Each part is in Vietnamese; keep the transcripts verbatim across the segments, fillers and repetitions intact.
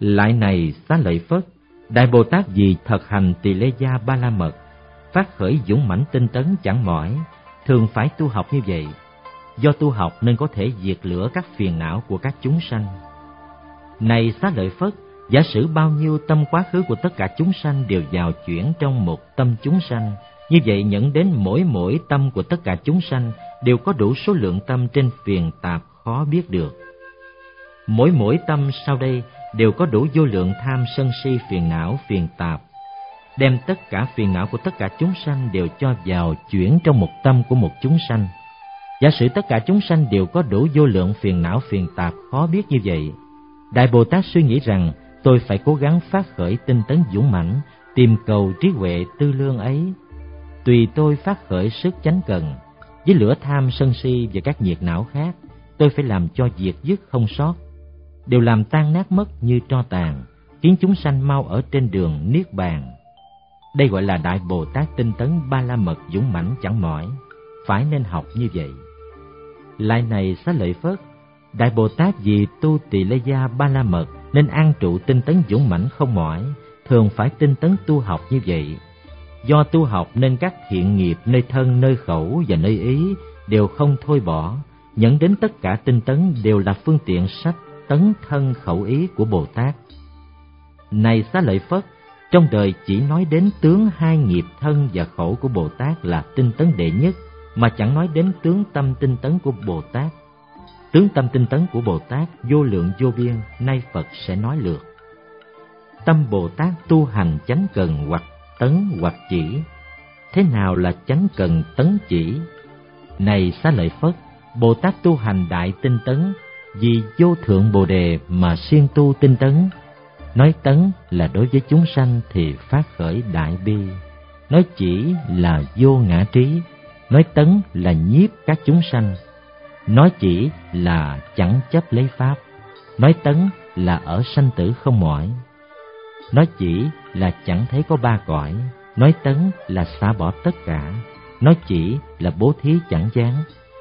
Lại này Xá Lợi Phất, Đại Bồ Tát vì thật hành Tỳ Lê Gia Ba La Mật, phát khởi dũng mãnh tinh tấn chẳng mỏi, thường phải tu học như vậy. Do tu học nên có thể diệt lửa các phiền não của các chúng sanh. Này Xá Lợi Phất, giả sử bao nhiêu tâm quá khứ của tất cả chúng sanh đều vào chuyển trong một tâm chúng sanh, như vậy nhận đến mỗi mỗi tâm của tất cả chúng sanh đều có đủ số lượng tâm trên phiền tạp khó biết được. Mỗi mỗi tâm sau đây đều có đủ vô lượng tham sân si phiền não phiền tạp, đem tất cả phiền não của tất cả chúng sanh đều cho vào chuyển trong một tâm của một chúng sanh. Giả sử tất cả chúng sanh đều có đủ vô lượng phiền não phiền tạp khó biết như vậy, Đại Bồ Tát suy nghĩ rằng tôi phải cố gắng phát khởi tinh tấn dũng mãnh, tìm cầu trí huệ tư lương ấy. Tùy tôi phát khởi sức chánh cần, với lửa tham sân si và các nhiệt não khác, tôi phải làm cho diệt dứt không sót, đều làm tan nát mất như tro tàn, khiến chúng sanh mau ở trên đường niết bàn. Đây gọi là Đại Bồ Tát tinh tấn Ba La Mật dũng mãnh chẳng mỏi, phải nên học như vậy. Lại này Xá Lợi Phất, Đại Bồ Tát vì tu Tỳ Lê Gia Ba La Mật nên an trụ tinh tấn dũng mãnh không mỏi, thường phải tinh tấn tu học như vậy. Do tu học nên các thiện nghiệp nơi thân, nơi khẩu và nơi ý đều không thôi bỏ, nhận đến tất cả tinh tấn đều là phương tiện sách tấn thân khẩu ý của Bồ Tát. Này Xá Lợi Phất, trong đời chỉ nói đến tướng hai nghiệp thân và khẩu của Bồ Tát là tinh tấn đệ nhất, mà chẳng nói đến tướng tâm tinh tấn của Bồ Tát. Tướng tâm tinh tấn của Bồ Tát vô lượng vô biên, nay Phật sẽ nói lược. Tâm Bồ Tát tu hành chánh cần hoặc tấn hoặc chỉ. Thế nào là chánh cần tấn chỉ? Này Xá Lợi Phất, Bồ Tát tu hành đại tinh tấn, vì vô thượng Bồ Đề mà siêng tu tinh tấn. Nói tấn là đối với chúng sanh thì phát khởi đại bi, nói chỉ là vô ngã trí, nói tấn là nhiếp các chúng sanh, nói chỉ là chẳng chấp lấy pháp, nói tấn là ở sanh tử không mỏi, nói chỉ là chẳng thấy có ba cõi, nói tấn là xả bỏ tất cả, nói chỉ là bố thí chẳng gián,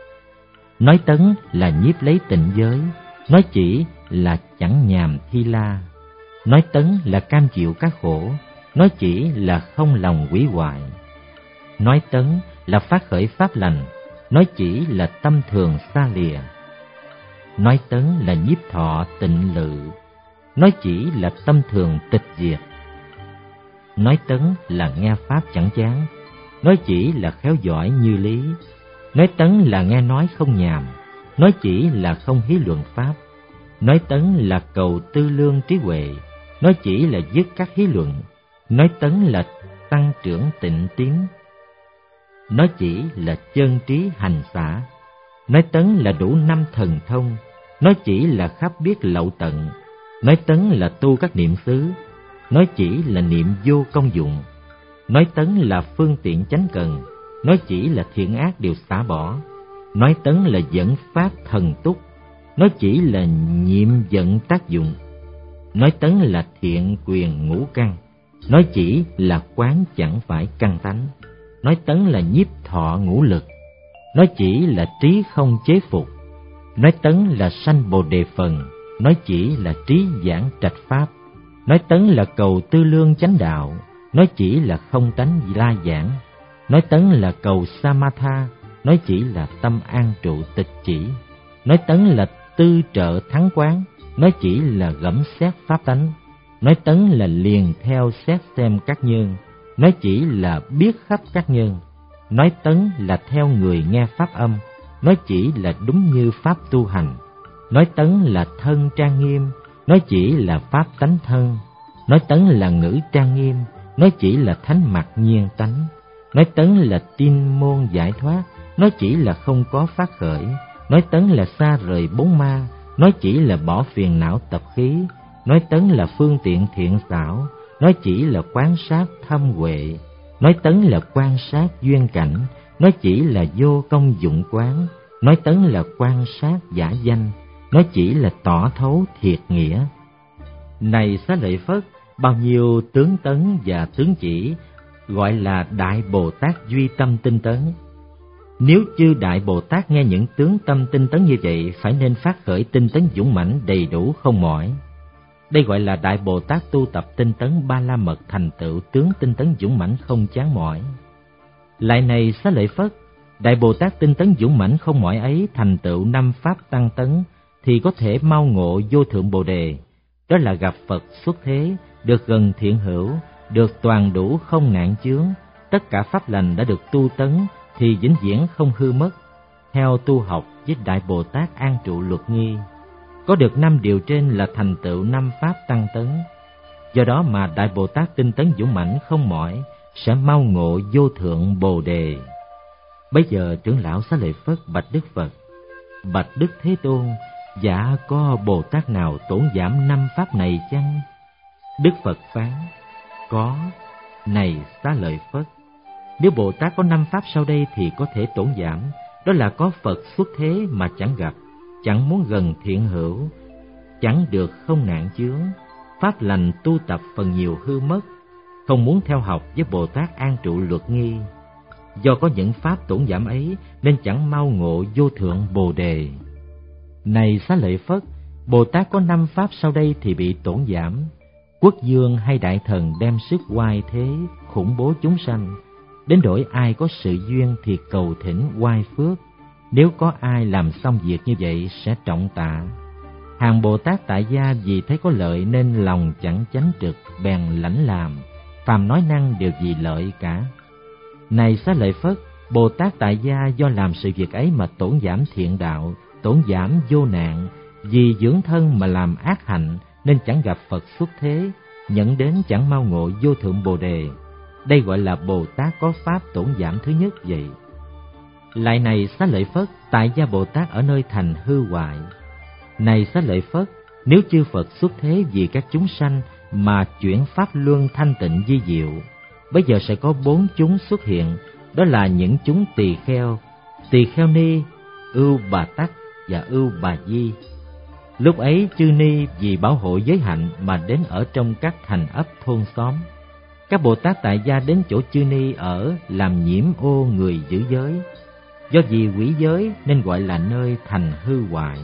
nói tấn là nhiếp lấy tịnh giới, nói chỉ là chẳng nhàm thi la, nói tấn là cam chịu các khổ, nói chỉ là không lòng hủy hoại, nói tấn là phát khởi pháp lành, nói chỉ là tâm thường xa lìa, nói tấn là nhiếp thọ tịnh lự, nói chỉ là tâm thường tịch diệt, nói tấn là nghe pháp chẳng chán, nói chỉ là khéo giỏi như lý, nói tấn là nghe nói không nhàm, nói chỉ là không hí luận pháp, nói tấn là cầu tư lương trí huệ, nói chỉ là dứt các hí luận, nói tấn là tăng trưởng tịnh tín, nói chỉ là chân trí hành xả, nói tấn là đủ năm thần thông, nói chỉ là khắp biết lậu tận, nói tấn là tu các niệm xứ, nói chỉ là niệm vô công dụng, nói tấn là phương tiện chánh cần, nói chỉ là thiện ác đều xả bỏ, nói tấn là dẫn phát thần túc, nói chỉ là nhiệm dẫn tác dụng, nói tấn là thiện quyền ngũ căn, nói chỉ là quán chẳng phải căn tánh, nói tấn là nhiếp thọ ngũ lực, nói chỉ là trí không chế phục, nói tấn là sanh bồ đề phần, nói chỉ là trí giảng trạch pháp, nói tấn là cầu tư lương chánh đạo, nói chỉ là không tánh la giảng, nói tấn là cầu samatha, nói chỉ là tâm an trụ tịch chỉ, nói tấn là tư trợ thắng quán, nói chỉ là gẫm xét pháp tánh, nói tấn là liền theo xét xem các nhân, nói chỉ là biết khắp các nhân, nói tấn là theo người nghe pháp âm, nói chỉ là đúng như pháp tu hành, nói tấn là thân trang nghiêm, nói chỉ là pháp tánh thân, nói tấn là ngữ trang nghiêm, nói chỉ là thánh mặt nhiên tánh, nói tấn là tin môn giải thoát, nói chỉ là không có phát khởi, nói tấn là xa rời bốn ma, nói chỉ là bỏ phiền não tập khí, nói tấn là phương tiện thiện xảo, nói chỉ là quan sát thâm huệ, nói tấn là quan sát duyên cảnh, nói chỉ là vô công dụng quán, nói tấn là quan sát giả danh, nói chỉ là tỏ thấu thiệt nghĩa. Này Xá Lợi Phất, bao nhiêu tướng tấn và tướng chỉ gọi là Đại Bồ Tát duy tâm tinh tấn. Nếu chư Đại Bồ Tát nghe những tướng tâm tinh tấn như vậy, phải nên phát khởi tinh tấn dũng mãnh đầy đủ không mỏi. Đây gọi là Đại Bồ Tát tu tập tinh tấn Ba La Mật thành tựu tướng tinh tấn dũng mãnh không chán mỏi. Lại này Xá Lợi Phất, Đại Bồ Tát tinh tấn dũng mãnh không mỏi ấy thành tựu năm pháp tăng tấn thì có thể mau ngộ vô thượng Bồ đề. Đó là gặp Phật xuất thế, được gần thiện hữu, được toàn đủ không nạn chướng, tất cả pháp lành đã được tu tấn thì vĩnh viễn không hư mất. Theo tu học với Đại Bồ Tát an trụ luật nghi, có được năm điều trên là thành tựu năm pháp tăng tấn. Do đó mà Đại Bồ Tát tinh tấn dũng mãnh không mỏi sẽ mau ngộ vô thượng Bồ đề. Bây giờ trưởng lão Xá Lợi Phất bạch Đức Phật: Bạch Đức Thế Tôn, dạ có Bồ Tát nào tổn giảm năm pháp này chăng? Đức Phật phán: Có. Này Xá Lợi Phất, nếu Bồ Tát có năm pháp sau đây thì có thể tổn giảm. Đó là có Phật xuất thế mà chẳng gặp, chẳng muốn gần thiện hữu, chẳng được không nạn chướng, pháp lành tu tập phần nhiều hư mất, không muốn theo học với Bồ Tát an trụ luật nghi. Do có những pháp tổn giảm ấy nên chẳng mau ngộ vô thượng Bồ đề. Này Xá Lợi Phất, Bồ Tát có năm pháp sau đây thì bị tổn giảm. Quốc vương hay đại thần đem sức oai thế khủng bố chúng sanh, đến đổi ai có sự duyên thì cầu thỉnh oai phước. Nếu có ai làm xong việc như vậy sẽ trọng tạ. Hàng Bồ Tát tại gia vì thấy có lợi nên lòng chẳng chánh trực, bèn lãnh làm, phàm nói năng đều vì lợi cả. Này Xá Lợi Phất, Bồ Tát tại gia do làm sự việc ấy mà tổn giảm thiện đạo, tổn giảm vô nạn, vì dưỡng thân mà làm ác hạnh nên chẳng gặp Phật xuất thế, nhận đến chẳng mau ngộ vô thượng Bồ đề. Đây gọi là Bồ Tát có pháp tổn giảm thứ nhất vậy. Lại này Xá Lợi Phất, tại gia Bồ Tát ở nơi thành hư hoại. Này Xá Lợi Phất, nếu chư Phật xuất thế vì các chúng sanh mà chuyển pháp luân thanh tịnh vi diệu, bây giờ sẽ có bốn chúng xuất hiện, đó là những chúng tỳ kheo, tỳ kheo ni, ưu bà tắc và ưu bà di. Lúc ấy chư ni vì bảo hộ giới hạnh mà đến ở trong các thành ấp thôn xóm. Các Bồ Tát tại gia đến chỗ chư ni ở làm nhiễm ô người giữ giới. Do vì quỷ giới nên gọi là nơi thành hư hoại.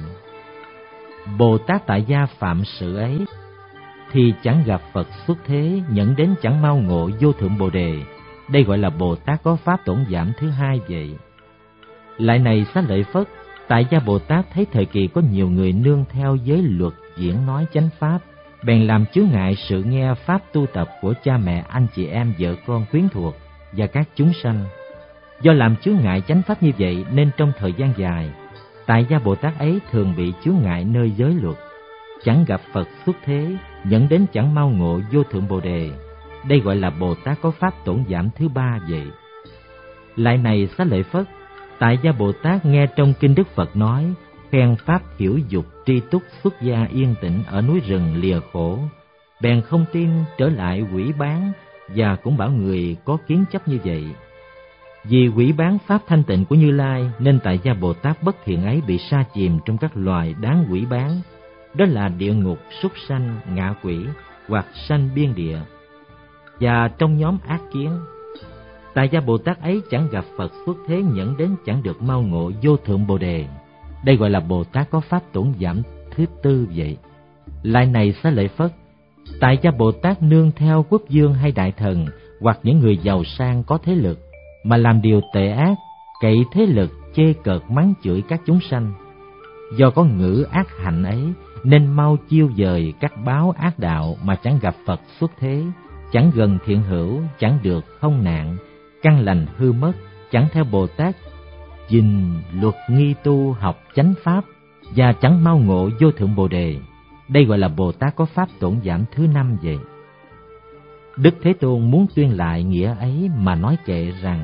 Bồ Tát tại gia phạm sự ấy thì chẳng gặp Phật xuất thế, nhận đến chẳng mau ngộ vô thượng Bồ đề. Đây gọi là Bồ Tát có pháp tổn giảm thứ hai vậy. Lại này Xá Lợi Phất, tại gia Bồ Tát thấy thời kỳ có nhiều người nương theo giới luật diễn nói chánh pháp, bèn làm chướng ngại sự nghe pháp tu tập của cha mẹ, anh chị em, vợ con, quyến thuộc và các chúng sanh. Do làm chướng ngại chánh pháp như vậy nên trong thời gian dài, tại gia Bồ Tát ấy thường bị chướng ngại nơi giới luật, chẳng gặp Phật xuất thế, dẫn đến chẳng mau ngộ vô thượng Bồ đề. Đây gọi là Bồ Tát có pháp tổn giảm thứ ba vậy. Lại này Xá Lợi Phất, tại gia Bồ Tát nghe trong kinh Đức Phật nói khen pháp hiểu dục tri túc xuất gia yên tĩnh ở núi rừng lìa khổ, bèn không tin, trở lại quỷ bán và cũng bảo người có kiến chấp như vậy. Vì quỷ bán pháp thanh tịnh của Như Lai nên tại gia Bồ Tát bất thiện ấy bị sa chìm trong các loài đáng quỷ bán, đó là địa ngục, súc sanh, ngạ quỷ hoặc sanh biên địa, và trong nhóm ác kiến. Tại gia Bồ Tát ấy chẳng gặp Phật xuất thế, nhẫn đến chẳng được mau ngộ vô thượng Bồ đề. Đây gọi là Bồ Tát có pháp tổn giảm thứ tư vậy. Lại này Xá Lợi Phất, tại gia Bồ Tát nương theo quốc vương hay đại thần hoặc những người giàu sang có thế lực mà làm điều tệ ác, cậy thế lực chê cợt mắng chửi các chúng sanh. Do có ngữ ác hạnh ấy nên mau chiêu dời các báo ác đạo mà chẳng gặp Phật xuất thế, chẳng gần thiện hữu, chẳng được không nạn, căn lành hư mất, chẳng theo Bồ Tát dình luật nghi tu học chánh pháp và chẳng mau ngộ vô thượng Bồ đề. Đây gọi là Bồ Tát có pháp tổn giảm thứ năm vậy. Đức Thế Tôn muốn tuyên lại nghĩa ấy mà nói kệ rằng: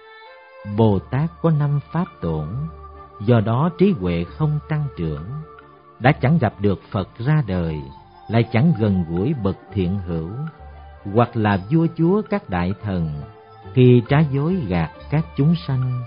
Bồ Tát có năm pháp tổn, do đó trí huệ không tăng trưởng, đã chẳng gặp được Phật ra đời, lại chẳng gần gũi bậc thiện hữu, hoặc là vua chúa các đại thần, khi trá dối gạt các chúng sanh.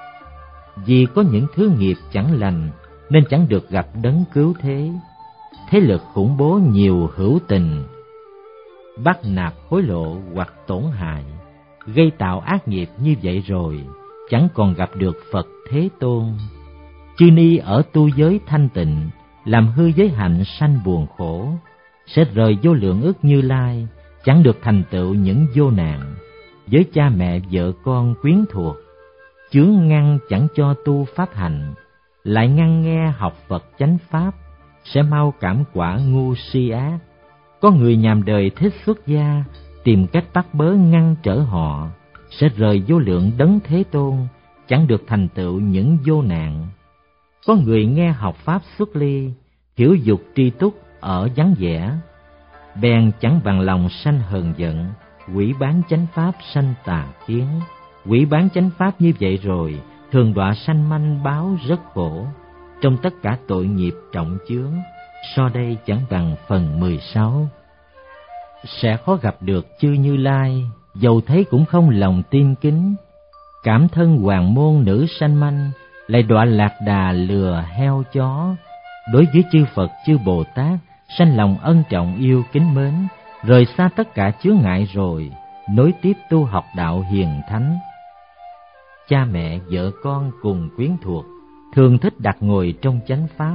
Vì có những thứ nghiệp chẳng lành nên chẳng được gặp đấng cứu thế, thế lực khủng bố nhiều hữu tình, bắt nạp hối lộ hoặc tổn hại, gây tạo ác nghiệp như vậy rồi, chẳng còn gặp được Phật Thế Tôn. Chư ni ở tu giới thanh tịnh, làm hư giới hạnh sanh buồn khổ, sẽ rời vô lượng ức Như Lai, chẳng được thành tựu những vô nạn. Với cha mẹ vợ con quyến thuộc, chướng ngăn chẳng cho tu pháp hành, lại ngăn nghe học Phật chánh pháp, sẽ mau cảm quả ngu si ác. Có người nhàm đời thích xuất gia, tìm cách bắt bớ ngăn trở họ, sẽ rời vô lượng đấng Thế Tôn, chẳng được thành tựu những vô nạn. Có người nghe học pháp xuất ly, hiểu dục tri túc ở vắng vẻ, bèn chẳng bằng lòng sanh hờn giận, quỷ bán chánh pháp sanh tà kiến. Quỷ bán chánh pháp như vậy rồi, thường đọa sanh manh báo rất khổ, trong tất cả tội nghiệp trọng chướng. So đây chẳng bằng phần mười sáu. Sẽ khó gặp được chư Như Lai, dầu thấy cũng không lòng tin kính. Cảm thân hoàng môn nữ sanh manh, lại đọa lạc đà lừa heo chó. Đối với chư Phật chư Bồ Tát, sanh lòng ân trọng yêu kính mến, rời xa tất cả chướng ngại rồi, nối tiếp tu học đạo hiền thánh. Cha mẹ vợ con cùng quyến thuộc, thường thích đặt ngồi trong chánh pháp.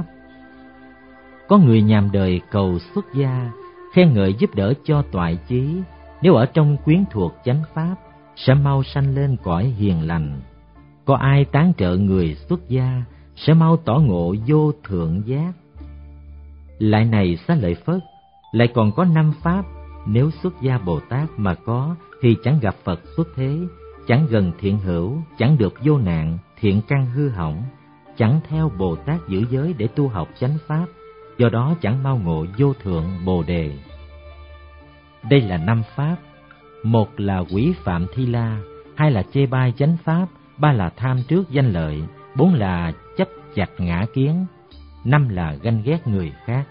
Có người nhàm đời cầu xuất gia, khen ngợi giúp đỡ cho toại chí, nếu ở trong quyến thuộc chánh pháp, sẽ mau sanh lên cõi hiền lành. Có ai tán trợ người xuất gia, sẽ mau tỏ ngộ vô thượng giác. Lại này Xá Lợi Phất, lại còn có năm pháp, nếu xuất gia Bồ Tát mà có, thì chẳng gặp Phật xuất thế, chẳng gần thiện hữu, chẳng được vô nạn, thiện căn hư hỏng, chẳng theo Bồ Tát giữ giới để tu học chánh pháp, do đó chẳng mau ngộ vô thượng Bồ đề. Đây là năm pháp: một là quỷ phạm thi la, hai là chê bai chánh pháp, ba là tham trước danh lợi, bốn là chấp chặt ngã kiến, năm là ganh ghét người khác.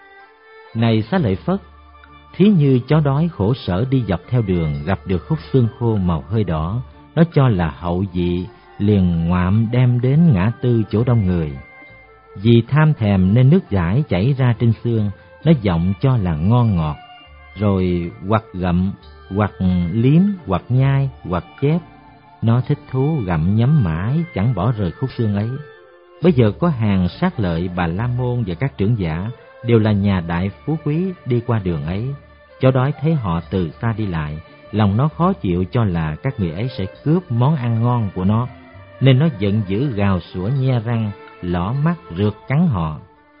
Này Xá Lợi Phất, thí như chó đói khổ sở đi dọc theo đường, gặp được khúc xương khô màu hơi đỏ, nó cho là hậu vị, liền ngoạm đem đến ngã tư chỗ đông người. Vì tham thèm nên nước dãi chảy ra trên xương, nó vọng cho là ngon ngọt, rồi hoặc gặm, hoặc liếm, hoặc nhai, hoặc chép. Nó thích thú gặm nhấm mãi, chẳng bỏ rời khúc xương ấy. Bây giờ có hàng Sát Lợi, Bà La Môn và các trưởng giả đều là nhà đại phú quý đi qua đường ấy. Chó đói thấy họ từ xa đi lại, lòng nó khó chịu cho là các người ấy sẽ cướp món ăn ngon của nó, nên nó giận dữ gào sủa nhe răng, lỏ mắt rượt cắn họ.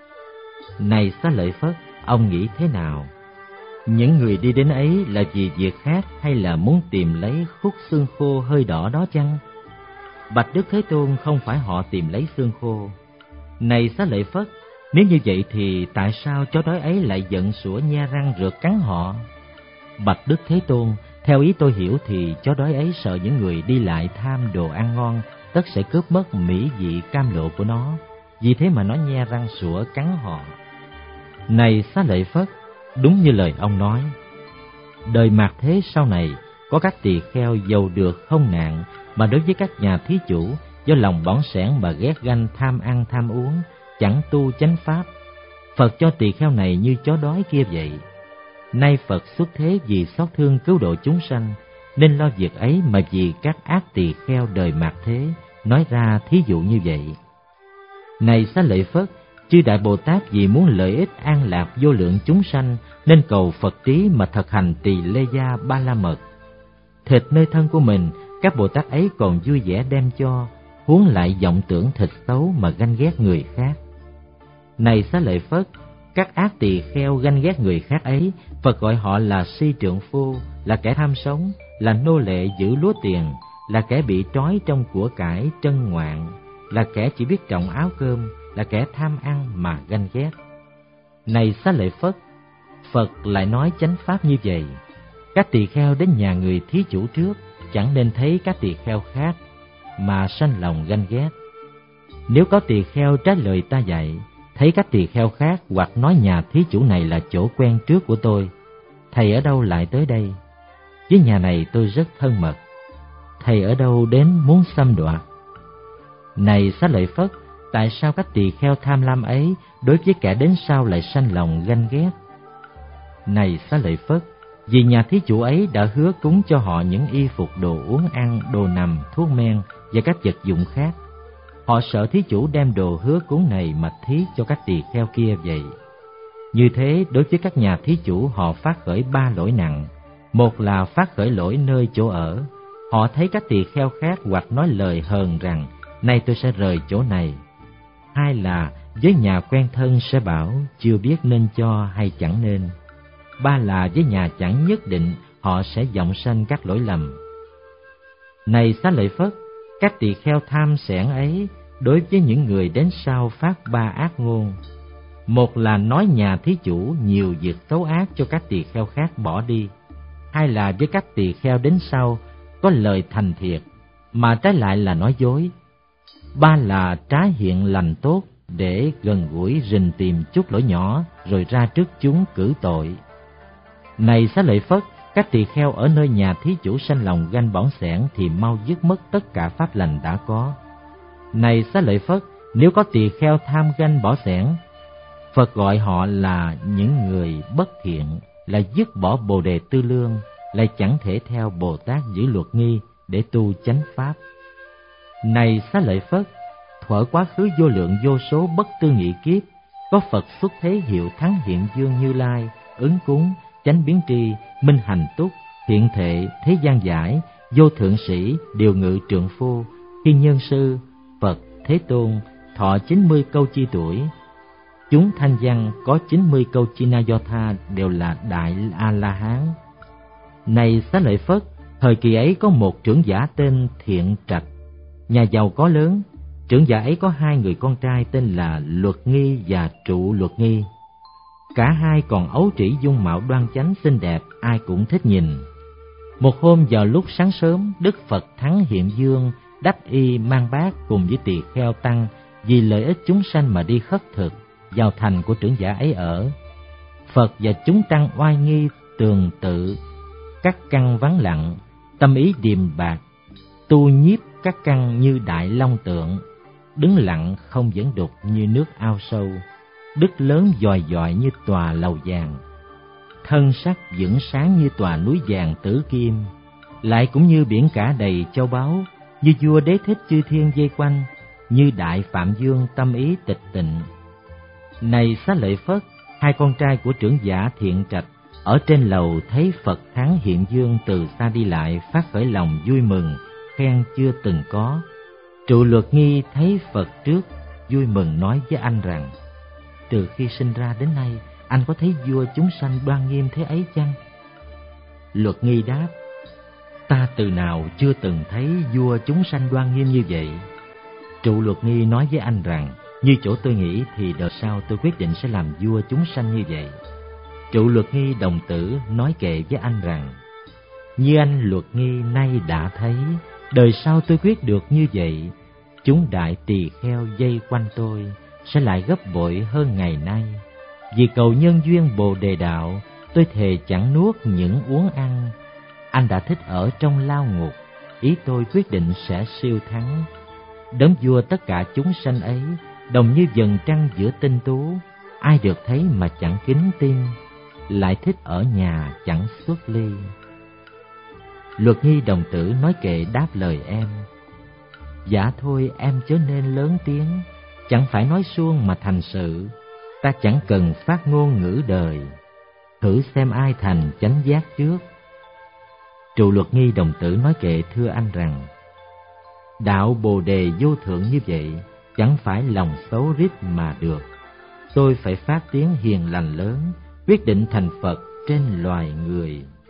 Này Xá Lợi Phất, ông nghĩ thế nào? Những người đi đến ấy là vì việc khác, hay là muốn tìm lấy khúc xương khô hơi đỏ đó chăng? Bạch Đức Thế Tôn, không phải họ tìm lấy xương khô. Này Xá Lợi Phất, nếu như vậy thì tại sao chó đói ấy lại giận sủa nhe răng rượt cắn họ? Bạch Đức Thế Tôn, theo ý tôi hiểu thì chó đói ấy sợ những người đi lại tham đồ ăn ngon, tất sẽ cướp mất mỹ vị cam lộ của nó, vì thế mà nó nhe răng sủa cắn họ. Này Xá Lợi Phất, đúng như lời ông nói, đời mạt thế sau này có các tỳ kheo giàu được không nạn, mà đối với các nhà thí chủ do lòng bỏng sẻn mà ghét ganh tham ăn tham uống, chẳng tu chánh pháp. Phật cho tỳ kheo này như chó đói kia vậy. Nay Phật xuất thế vì xót thương cứu độ chúng sanh, nên lo việc ấy mà vì các ác tỳ kheo đời mạt thế, nói ra thí dụ như vậy. Này Xá Lợi Phất, chư Đại Bồ Tát vì muốn lợi ích an lạc vô lượng chúng sanh, nên cầu Phật trí mà thực hành Tỳ Lê Gia Ba La Mật. Thịt nơi thân của mình, các Bồ Tát ấy còn vui vẻ đem cho, huống lại vọng tưởng thịt xấu mà ganh ghét người khác. Này Xá Lợi Phất, các ác tỳ kheo ganh ghét người khác ấy, Phật gọi họ là si trượng phu, là kẻ tham sống, là nô lệ giữ lúa tiền, là kẻ bị trói trong của cải trân ngoạn, là kẻ chỉ biết trọng áo cơm, là kẻ tham ăn mà ganh ghét. Này Xá Lợi Phất, Phật lại nói chánh pháp như vậy: các tỳ kheo đến nhà người thí chủ trước, chẳng nên thấy các tỳ kheo khác mà sanh lòng ganh ghét. Nếu có tỳ kheo trái lời ta dạy, thấy các tỳ kheo khác hoặc nói nhà thí chủ này là chỗ quen trước của tôi, thầy ở đâu lại tới đây? Với nhà này tôi rất thân mật, thầy ở đâu đến muốn xâm đoạt? Này Xá Lợi Phất, tại sao các tỳ kheo tham lam ấy đối với kẻ đến sau lại sanh lòng ganh ghét? Này Xá Lợi Phất, vì nhà thí chủ ấy đã hứa cúng cho họ những y phục, đồ uống ăn, đồ nằm, thuốc men và các vật dụng khác. Họ sợ thí chủ đem đồ hứa cúng này mà thí cho các tỳ kheo kia vậy. Như thế, đối với các nhà thí chủ, họ phát khởi ba lỗi nặng. Một là phát khởi lỗi nơi chỗ ở. Họ thấy các tỳ kheo khác hoặc nói lời hờn rằng, nay tôi sẽ rời chỗ này. Hai là với nhà quen thân sẽ bảo, chưa biết nên cho hay chẳng nên. Ba là với nhà chẳng nhất định, họ sẽ vọng sanh các lỗi lầm. Này Xá Lợi Phất, các tỳ kheo tham xẻn ấy đối với những người đến sau phát ba ác ngôn. Một là nói nhà thí chủ nhiều việc xấu ác cho các tỳ kheo khác bỏ đi. Hai là với các tỳ kheo đến sau có lời thành thiệt, mà trái lại là nói dối. Ba là trá hiện lành tốt để gần gũi rình tìm chút lỗi nhỏ rồi ra trước chúng cử tội. Này Xá Lợi Phất, các tỳ kheo ở nơi nhà thí chủ sanh lòng ganh bỏng xẻn thì mau dứt mất tất cả pháp lành đã có. Này Xá Lợi Phất, nếu có tỳ kheo tham ganh bỏ xẻn, Phật gọi họ là những người bất thiện, là dứt bỏ Bồ Đề Tư Lương, lại chẳng thể theo Bồ Tát giữ luật nghi để tu chánh pháp. Này Xá Lợi Phất, thuở quá khứ vô lượng vô số bất tư nghị kiếp, có Phật xuất thế hiệu Thắng Hiện Dương Như Lai, Ứng Cúng, Chánh Biến Tri, Minh Hành Túc, Hiện Thệ, Thế Gian Giải, Vô Thượng Sĩ, Điều Ngự Trượng Phu, Thiên Nhân Sư, Phật, Thế Tôn, thọ chín mươi câu chi tuổi. Chúng thanh văn có chín mươi câu chi na do tha đều là Đại A-la-hán. Này Xá Lợi Phất, thời kỳ ấy có một trưởng giả tên Thiện Trạch, nhà giàu có lớn. Trưởng giả ấy có hai người con trai tên là Luật Nghi và Trụ Luật Nghi. Cả hai còn ấu trĩ dung mạo đoan chánh xinh đẹp, ai cũng thích nhìn. Một hôm vào lúc sáng sớm, Đức Phật Thắng Hiện Dương đắp y mang bát cùng với tỳ kheo tăng vì lợi ích chúng sanh mà đi khất thực vào thành của trưởng giả ấy ở. Phật và chúng tăng oai nghi tường tự, các căn vắng lặng, tâm ý điềm bạc, tu nhiếp các căn như đại long tượng, đứng lặng không dẫn đục như nước ao sâu, đức lớn dòi dòi như tòa lầu vàng, thân sắc vững sáng như tòa núi vàng tử kim, lại cũng như biển cả đầy châu báu, như vua đế thích chư thiên vây quanh, như đại phạm dương tâm ý tịch tịnh. Này Xá Lợi Phất, hai con trai của trưởng giả Thiện Trạch ở trên lầu thấy Phật Thắng Hiện Dương từ xa đi lại, phát khởi lòng vui mừng, khen chưa từng có. Trụ Luật Nghi thấy Phật trước, vui mừng nói với anh rằng, từ khi sinh ra đến nay, anh có thấy vua chúng sanh đoan nghiêm thế ấy chăng? Luật Nghi đáp, ta từ nào chưa từng thấy vua chúng sanh đoan nghiêm như vậy. Trụ Luật Nghi nói với anh rằng, như chỗ tôi nghĩ thì đời sau tôi quyết định sẽ làm vua chúng sanh như vậy. Trụ Luật Nghi đồng tử nói kệ với anh rằng, như anh Luật Nghi nay đã thấy, đời sau tôi quyết được như vậy. Chúng đại tỳ kheo dây quanh tôi sẽ lại gấp bội hơn ngày nay. Vì cầu nhân duyên Bồ Đề Đạo, tôi thề chẳng nuốt những uống ăn. Anh đã thích ở trong lao ngục, ý tôi quyết định sẽ siêu thắng. Đấng vua tất cả chúng sanh ấy, đồng như vầng trăng giữa tinh tú, ai được thấy mà chẳng kính tin, lại thích ở nhà chẳng xuất ly. Luật Nghi đồng tử nói kệ đáp lời em, dạ thôi em chớ nên lớn tiếng, chẳng phải nói suông mà thành sự, ta chẳng cần phát ngôn ngữ đời, thử xem ai thành chánh giác trước. Trụ Luật Nghi đồng tử nói kệ thưa anh rằng, đạo Bồ Đề vô thượng như vậy, chẳng phải lòng xấu rít mà được. Tôi phải phát tiếng hiền lành lớn, quyết định thành Phật trên loài người.